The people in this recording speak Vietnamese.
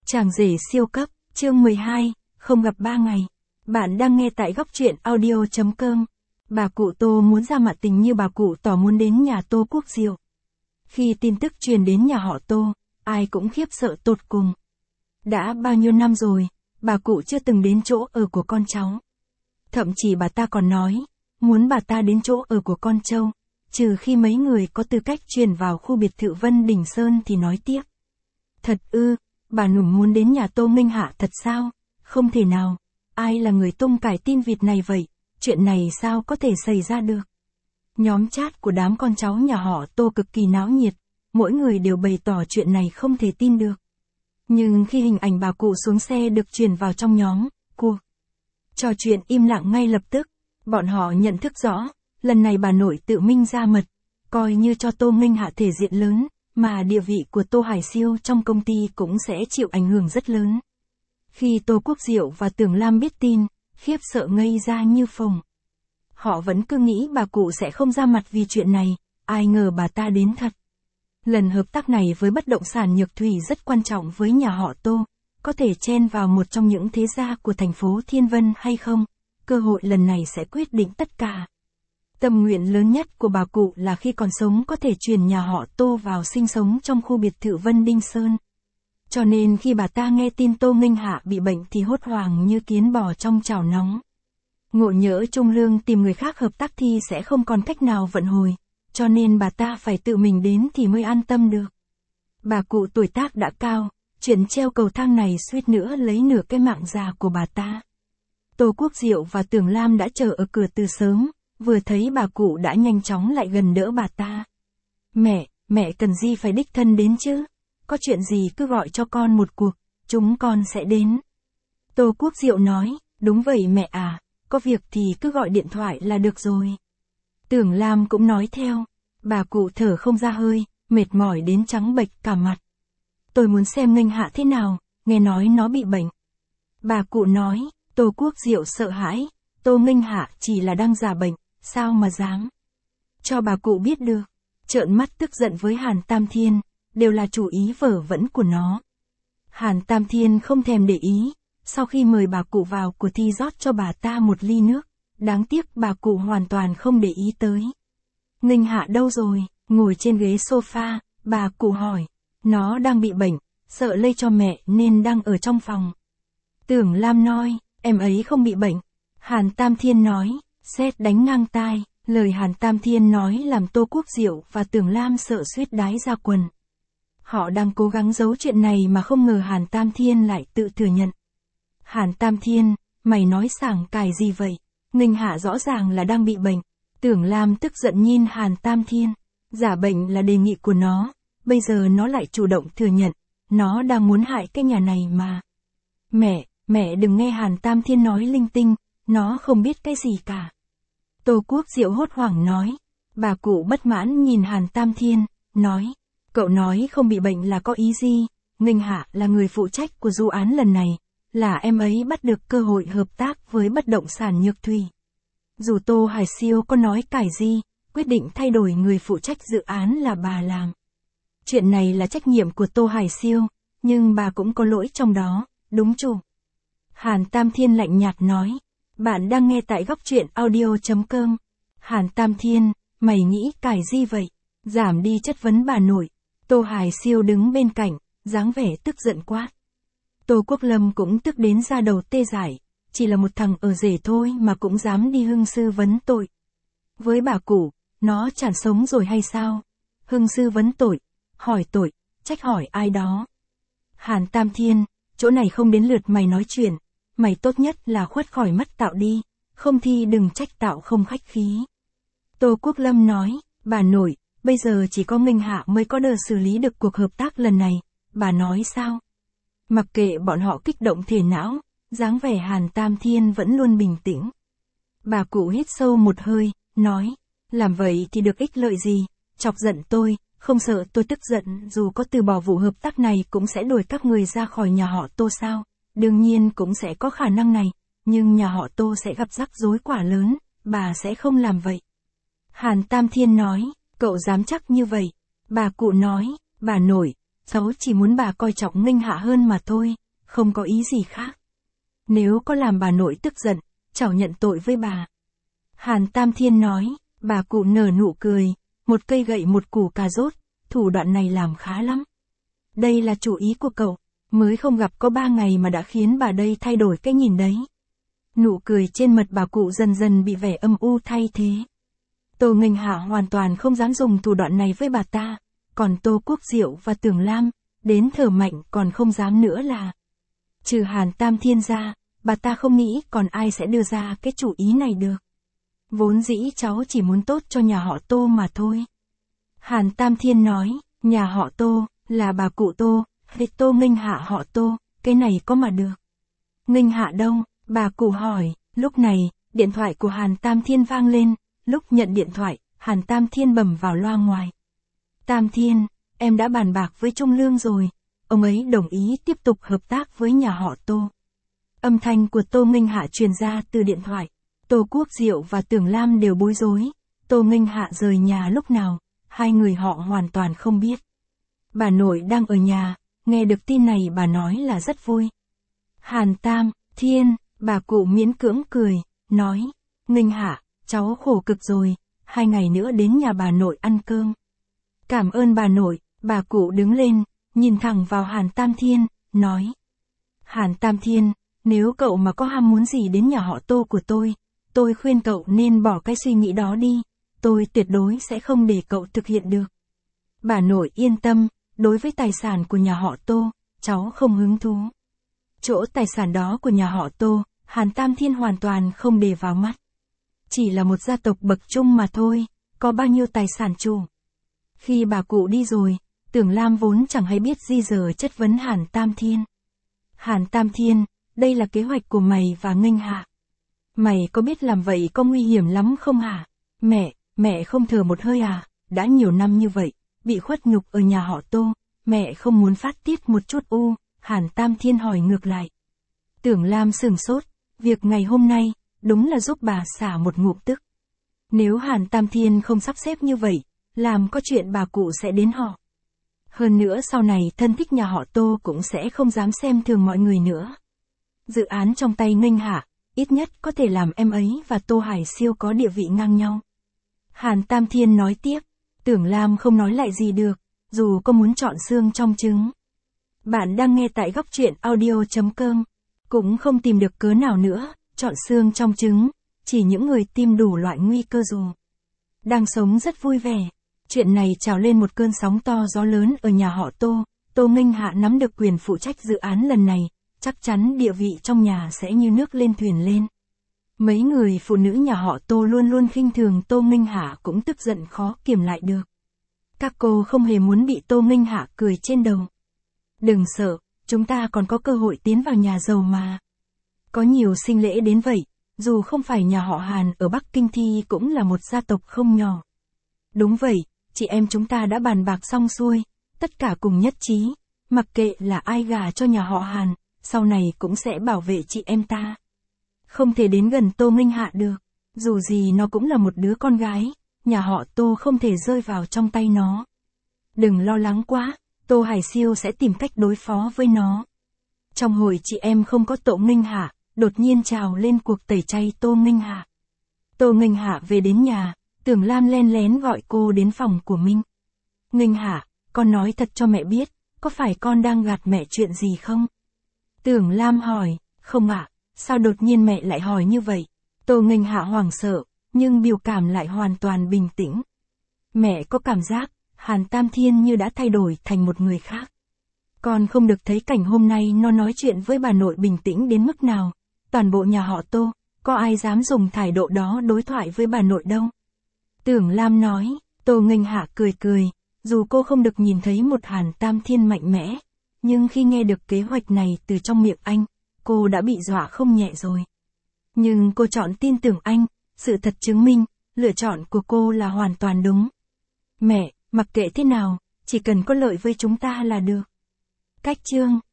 Chàng rể siêu cấp, chương 12, không gặp 3 ngày. Bạn đang nghe tại góc truyện audio.com. Bà cụ Tô muốn ra mặt tình như bà cụ tỏ muốn đến nhà Tô Quốc Diệu. Khi tin tức truyền đến nhà họ Tô, ai cũng khiếp sợ tột cùng. Đã bao nhiêu năm rồi, bà cụ chưa từng đến chỗ ở của con cháu. Thậm chí bà ta còn nói, muốn bà ta đến chỗ ở của con trâu, trừ khi mấy người có tư cách chuyển vào khu biệt thự Vân Đình Sơn thì nói tiếp. Thật ư, bà Nùng muốn đến nhà Tô Minh Hạ thật sao? Không thể nào, ai là người tung cải tin vịt này vậy? Chuyện này sao có thể xảy ra được? Nhóm chat của đám con cháu nhà họ Tô cực kỳ náo nhiệt, mỗi người đều bày tỏ chuyện này không thể tin được. Nhưng khi hình ảnh bà cụ xuống xe được truyền vào trong nhóm, cuộc trò chuyện im lặng ngay lập tức, bọn họ nhận thức rõ, lần này bà nội tự minh ra mật, coi như cho Tô Minh Hạ thể diện lớn, mà địa vị của Tô Hải Siêu trong công ty cũng sẽ chịu ảnh hưởng rất lớn. Khi Tô Quốc Diệu và Tưởng Lam biết tin, khiếp sợ ngây ra như phồng. Họ vẫn cứ nghĩ bà cụ sẽ không ra mặt vì chuyện này, ai ngờ bà ta đến thật. Lần hợp tác này với bất động sản Nhược Thủy rất quan trọng với nhà họ Tô, có thể chen vào một trong những thế gia của thành phố Thiên Vân hay không, cơ hội lần này sẽ quyết định tất cả. Tâm nguyện lớn nhất của bà cụ là khi còn sống có thể chuyển nhà họ Tô vào sinh sống trong khu biệt thự Vân Đình Sơn. Cho nên khi bà ta nghe tin Tô Minh Hạ bị bệnh thì hốt hoảng như kiến bò trong chảo nóng. Ngộ nhỡ Trung Lương tìm người khác hợp tác thì sẽ không còn cách nào vận hồi, cho nên bà ta phải tự mình đến thì mới an tâm được. Bà cụ tuổi tác đã cao, chuyện treo cầu thang này suýt nữa lấy nửa cái mạng già của bà ta. Tô Quốc Diệu và Tưởng Lam đã chờ ở cửa từ sớm, vừa thấy bà cụ đã nhanh chóng lại gần đỡ bà ta. Mẹ cần gì phải đích thân đến chứ? Có chuyện gì cứ gọi cho con một cuộc, chúng con sẽ đến. Tô Quốc Diệu nói, đúng vậy mẹ à, có việc thì cứ gọi điện thoại là được rồi. Tưởng Lam cũng nói theo, bà cụ thở không ra hơi, mệt mỏi đến trắng bệch cả mặt. Tôi muốn xem Nghênh Hạ thế nào, nghe nói nó bị bệnh. Bà cụ nói, Tô Quốc Diệu sợ hãi, Tô Nghênh Hạ chỉ là đang giả bệnh, sao mà dám cho bà cụ biết được. Trợn mắt tức giận với Hàn Tam Thiên, đều là chủ ý vở vẩn của nó. Hàn Tam Thiên không thèm để ý, sau khi mời bà cụ vào của thi rót cho bà ta một ly nước, đáng tiếc bà cụ hoàn toàn không để ý tới. Nghênh Hạ đâu rồi? Ngồi trên ghế sofa, bà cụ hỏi, nó đang bị bệnh, sợ lây cho mẹ nên đang ở trong phòng. Tưởng Lam nói, em ấy không bị bệnh. Hàn Tam Thiên nói, sét đánh ngang tai, lời Hàn Tam Thiên nói làm Tô Quốc Diệu và Tưởng Lam sợ suýt đái ra quần. Họ đang cố gắng giấu chuyện này mà không ngờ Hàn Tam Thiên lại tự thừa nhận. Hàn Tam Thiên, mày nói sảng cài gì vậy? Nghênh Hạ rõ ràng là đang bị bệnh. Tưởng Lam tức giận nhìn Hàn Tam Thiên. Giả bệnh là đề nghị của nó, bây giờ nó lại chủ động thừa nhận, nó đang muốn hại cái nhà này mà. Mẹ đừng nghe Hàn Tam Thiên nói linh tinh, nó không biết cái gì cả. Tô Quốc Diệu hốt hoảng nói. Bà cụ bất mãn nhìn Hàn Tam Thiên, nói, cậu nói không bị bệnh là có ý gì? Nghênh Hạ là người phụ trách của dự án lần này, là em ấy bắt được cơ hội hợp tác với bất động sản Nhược Thủy. Dù Tô Hải Siêu có nói cải gì, quyết định thay đổi người phụ trách dự án là bà làm. Chuyện này là trách nhiệm của Tô Hải Siêu, nhưng bà cũng có lỗi trong đó, đúng chủ. Hàn Tam Thiên lạnh nhạt nói, bạn đang nghe tại góc truyện audio.com. Hàn Tam Thiên, mày nghĩ cải gì vậy? Giảm đi chất vấn bà nội. Tô Hải Siêu đứng bên cạnh, dáng vẻ tức giận quát. Tô Quốc Lâm cũng tức đến ra đầu tê dại, chỉ là một thằng ở rể thôi mà cũng dám đi hưng sư vấn tội. Với bà cụ, nó chán sống rồi hay sao? Hưng sư vấn tội, hỏi tội, trách hỏi ai đó. Hàn Tam Thiên, chỗ này không đến lượt mày nói chuyện, mày tốt nhất là khuất khỏi mắt Tạo đi, không thì đừng trách Tạo không khách khí. Tô Quốc Lâm nói, bà nội, bây giờ chỉ có Nghênh Hạ mới có đờ xử lý được cuộc hợp tác lần này, bà nói sao? Mặc kệ bọn họ kích động thể não, dáng vẻ Hàn Tam Thiên vẫn luôn bình tĩnh. Bà cụ hít sâu một hơi, nói, làm vậy thì được ích lợi gì, chọc giận tôi, không sợ tôi tức giận dù có từ bỏ vụ hợp tác này cũng sẽ đuổi các người ra khỏi nhà họ Tô sao, đương nhiên cũng sẽ có khả năng này, nhưng nhà họ Tô sẽ gặp rắc rối quả lớn, bà sẽ không làm vậy. Hàn Tam Thiên nói, cậu dám chắc như vậy? Bà cụ nói, bà nội, cháu chỉ muốn bà coi trọng Nghênh Hạ hơn mà thôi, không có ý gì khác. Nếu có làm bà nội tức giận, cháu nhận tội với bà. Hàn Tam Thiên nói, bà cụ nở nụ cười, một cây gậy một củ cà rốt, thủ đoạn này làm khá lắm. Đây là chủ ý của cậu, mới không gặp có 3 ngày mà đã khiến bà đây thay đổi cái nhìn đấy. Nụ cười trên mặt bà cụ dần dần bị vẻ âm u thay thế. Tô Nghênh Hạ hoàn toàn không dám dùng thủ đoạn này với bà ta, còn Tô Quốc Diệu và Tưởng Lam, đến thở mạnh còn không dám nữa là. Trừ Hàn Tam Thiên ra, bà ta không nghĩ còn ai sẽ đưa ra cái chủ ý này được. Vốn dĩ cháu chỉ muốn tốt cho nhà họ Tô mà thôi. Hàn Tam Thiên nói, nhà họ Tô, là bà cụ Tô, thì Tô Nghênh Hạ họ Tô, cái này có mà được. Nghênh Hạ đâu? Bà cụ hỏi. Lúc này, điện thoại của Hàn Tam Thiên vang lên, lúc nhận điện thoại, Hàn Tam Thiên bấm vào loa ngoài. Tam Thiên, em đã bàn bạc với Trung Lương rồi, ông ấy đồng ý tiếp tục hợp tác với nhà họ Tô. Âm thanh của Tô Nghênh Hạ truyền ra từ điện thoại. Tô Quốc Diệu và Tưởng Lam đều bối rối. Tô Nghênh Hạ rời nhà lúc nào, hai người họ hoàn toàn không biết. Bà nội đang ở nhà, nghe được tin này bà nói là rất vui. Hàn Tam Thiên, bà cụ miễn cưỡng cười, nói, Nghênh Hạ, cháu khổ cực rồi, 2 ngày nữa đến nhà bà nội ăn cơm. Cảm ơn bà nội, bà cụ đứng lên, nhìn thẳng vào Hàn Tam Thiên, nói. Hàn Tam Thiên, nếu cậu mà có ham muốn gì đến nhà họ Tô của tôi khuyên cậu nên bỏ cái suy nghĩ đó đi, tôi tuyệt đối sẽ không để cậu thực hiện được. Bà nội yên tâm, đối với tài sản của nhà họ Tô, cháu không hứng thú. Chỗ tài sản đó của nhà họ Tô, Hàn Tam Thiên hoàn toàn không để vào mắt. Chỉ là một gia tộc bậc trung mà thôi, có bao nhiêu tài sản chủ. Khi bà cụ đi rồi, Tưởng Lam vốn chẳng hay biết gì giờ chất vấn Hàn Tam Thiên. Hàn Tam Thiên, đây là kế hoạch của mày và Nghênh Hạ. Mày có biết làm vậy có nguy hiểm lắm không hả? Mẹ không thở một hơi à? Đã nhiều năm như vậy, bị khuất nhục ở nhà họ Tô, mẹ không muốn phát tiết một chút u? Hàn Tam Thiên hỏi ngược lại. Tưởng Lam sửng sốt, việc ngày hôm nay, đúng là giúp bà xả một ngụm tức. Nếu Hàn Tam Thiên không sắp xếp như vậy, làm có chuyện bà cụ sẽ đến họ. Hơn nữa sau này thân thích nhà họ Tô cũng sẽ không dám xem thường mọi người nữa. Dự án trong tay Nghênh Hạ, ít nhất có thể làm em ấy và Tô Hải Siêu có địa vị ngang nhau. Hàn Tam Thiên nói tiếp, Tưởng Lam không nói lại gì được, dù có muốn chọn xương trong trứng. Bạn đang nghe tại góc truyện audio.com, cũng không tìm được cớ nào nữa, chọn xương trong trứng, chỉ những người tìm đủ loại nguy cơ dù đang sống rất vui vẻ. Chuyện này trào lên một cơn sóng to gió lớn ở nhà họ Tô, Tô Nghênh Hạ nắm được quyền phụ trách dự án lần này, chắc chắn địa vị trong nhà sẽ như nước lên thuyền lên. Mấy người phụ nữ nhà họ Tô luôn luôn khinh thường Tô Nghênh Hạ cũng tức giận khó kiềm lại được. Các cô không hề muốn bị Tô Nghênh Hạ cười trên đầu. Đừng sợ, chúng ta còn có cơ hội tiến vào nhà giàu mà. Có nhiều sinh lễ đến vậy, dù không phải nhà họ Hàn ở Bắc Kinh thì cũng là một gia tộc không nhỏ. Đúng vậy, chị em chúng ta đã bàn bạc xong xuôi, tất cả cùng nhất trí, mặc kệ là ai gả cho nhà họ Hàn, sau này cũng sẽ bảo vệ chị em ta. Không thể đến gần Tô Nghênh Hạ được, dù gì nó cũng là một đứa con gái, nhà họ Tô không thể rơi vào trong tay nó. Đừng lo lắng quá, Tô Hải Siêu sẽ tìm cách đối phó với nó. Trong hồi chị em không có Tô Nghênh Hạ, đột nhiên trào lên cuộc tẩy chay Tô Nghênh Hạ. Tô Nghênh Hạ về đến nhà, Tưởng Lam len lén gọi cô đến phòng của mình. Nghênh Hạ, con nói thật cho mẹ biết, có phải con đang gạt mẹ chuyện gì không? Tưởng Lam hỏi, không ạ, sao đột nhiên mẹ lại hỏi như vậy? Tô Nghênh Hạ hoảng sợ, nhưng biểu cảm lại hoàn toàn bình tĩnh. Mẹ có cảm giác, Hàn Tam Thiên như đã thay đổi thành một người khác. Con không được thấy cảnh hôm nay nó nói chuyện với bà nội bình tĩnh đến mức nào. Toàn bộ nhà họ Tô, có ai dám dùng thái độ đó đối thoại với bà nội đâu. Tưởng Lam nói, Tô Nghênh Hạ cười cười, dù cô không được nhìn thấy một Hàn Tam Thiên mạnh mẽ, nhưng khi nghe được kế hoạch này từ trong miệng anh, cô đã bị dọa không nhẹ rồi. Nhưng cô chọn tin tưởng anh, sự thật chứng minh, lựa chọn của cô là hoàn toàn đúng. Mẹ, mặc kệ thế nào, chỉ cần có lợi với chúng ta là được. Cách chương